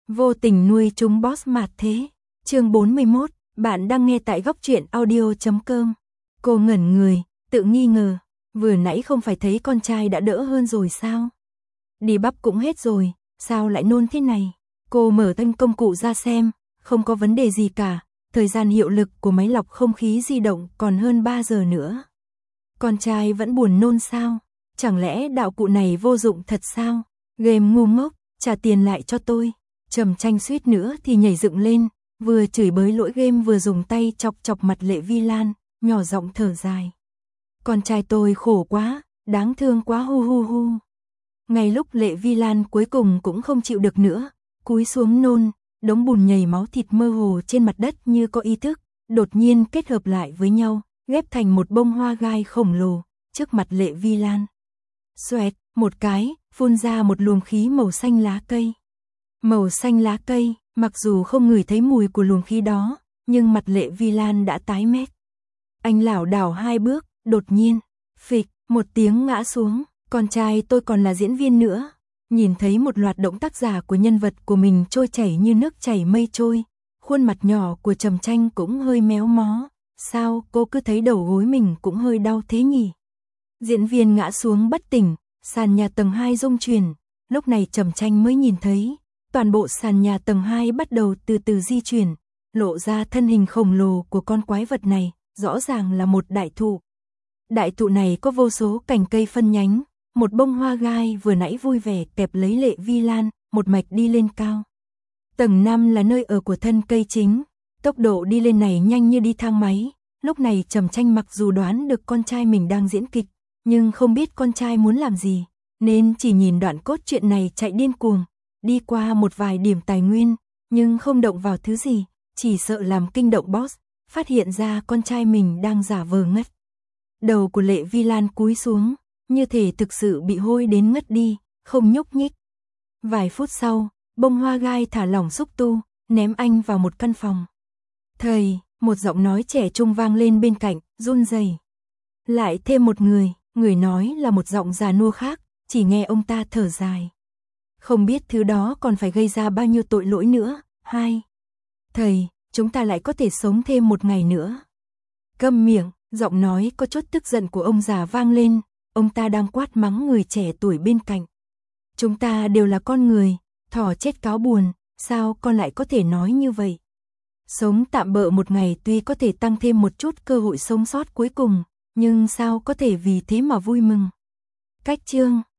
Vô tình nuôi chúng boss mạt thế. Chương 41, bạn đang nghe tại góc truyện audio.com. Cô ngẩn người, tự nghi ngờ, vừa nãy không phải thấy con trai đã đỡ hơn rồi sao? Đi bắp cũng hết rồi, sao lại nôn thế này? Cô mở thanh công cụ ra xem, không có vấn đề gì cả, thời gian hiệu lực của máy lọc không khí di động còn hơn 3 giờ nữa. Con trai vẫn buồn nôn sao? Chẳng lẽ đạo cụ này vô dụng thật sao? Game ngu ngốc, trả tiền lại cho tôi. Trầm Tranh suýt nữa thì nhảy dựng lên, vừa chửi bới lỗi game vừa dùng tay chọc chọc mặt Lệ Vi Lan, nhỏ giọng thở dài. Con trai tôi khổ quá, đáng thương quá hu hu hu. Ngay lúc Lệ Vi Lan cuối cùng cũng không chịu được nữa, cúi xuống nôn, đống bùn nhầy máu thịt mơ hồ trên mặt đất như có ý thức, đột nhiên kết hợp lại với nhau, ghép thành một bông hoa gai khổng lồ, trước mặt Lệ Vi Lan. Xoẹt, một cái, phun ra một luồng khí màu xanh lá cây. Màu xanh lá cây, mặc dù không ngửi thấy mùi của luồng khí đó, nhưng mặt Lệ Vi Lan đã tái mét. Anh lảo đảo 2 bước, đột nhiên, phịch, một tiếng ngã xuống, con trai tôi còn là diễn viên nữa. Nhìn thấy một loạt động tác giả của nhân vật của mình trôi chảy như nước chảy mây trôi, khuôn mặt nhỏ của Trầm Tranh cũng hơi méo mó. Sao cô cứ thấy đầu gối mình cũng hơi đau thế nhỉ? Diễn viên ngã xuống bất tỉnh, sàn nhà tầng 2 rung chuyển, lúc này Trầm Tranh mới nhìn thấy, toàn bộ sàn nhà tầng 2 bắt đầu từ từ di chuyển, lộ ra thân hình khổng lồ của con quái vật này, rõ ràng là một đại thụ. Đại thụ này có vô số cành cây phân nhánh, một bông hoa gai vừa nãy vui vẻ kẹp lấy Lệ Vi Lan, một mạch đi lên cao. Tầng 5 là nơi ở của thân cây chính, tốc độ đi lên này nhanh như đi thang máy. Lúc này Trầm Tranh mặc dù đoán được con trai mình đang diễn kịch, nhưng không biết con trai muốn làm gì, nên chỉ nhìn đoạn cốt truyện này chạy điên cuồng, đi qua một vài điểm tài nguyên, nhưng không động vào thứ gì, chỉ sợ làm kinh động boss, phát hiện ra con trai mình đang giả vờ ngất. Đầu của Lệ Vi Lan cúi xuống, như thể thực sự bị hôi đến ngất đi, không nhúc nhích. Vài phút sau, bông hoa gai thả lỏng xúc tu, ném anh vào một căn phòng. Thầy, một giọng nói trẻ trung vang lên bên cạnh, run rẩy. Lại thêm một người nói là một giọng già nua khác, chỉ nghe ông ta thở dài. Không biết thứ đó còn phải gây ra bao nhiêu tội lỗi nữa. 2. Thầy, chúng ta lại có thể sống thêm một ngày nữa. Câm miệng, giọng nói có chút tức giận của ông già vang lên, ông ta đang quát mắng người trẻ tuổi bên cạnh. Chúng ta đều là con người, thỏ chết cáo buồn, sao con lại có thể nói như vậy? Sống tạm bợ một ngày tuy có thể tăng thêm một chút cơ hội sống sót cuối cùng, nhưng sao có thể vì thế mà vui mừng? Cách chương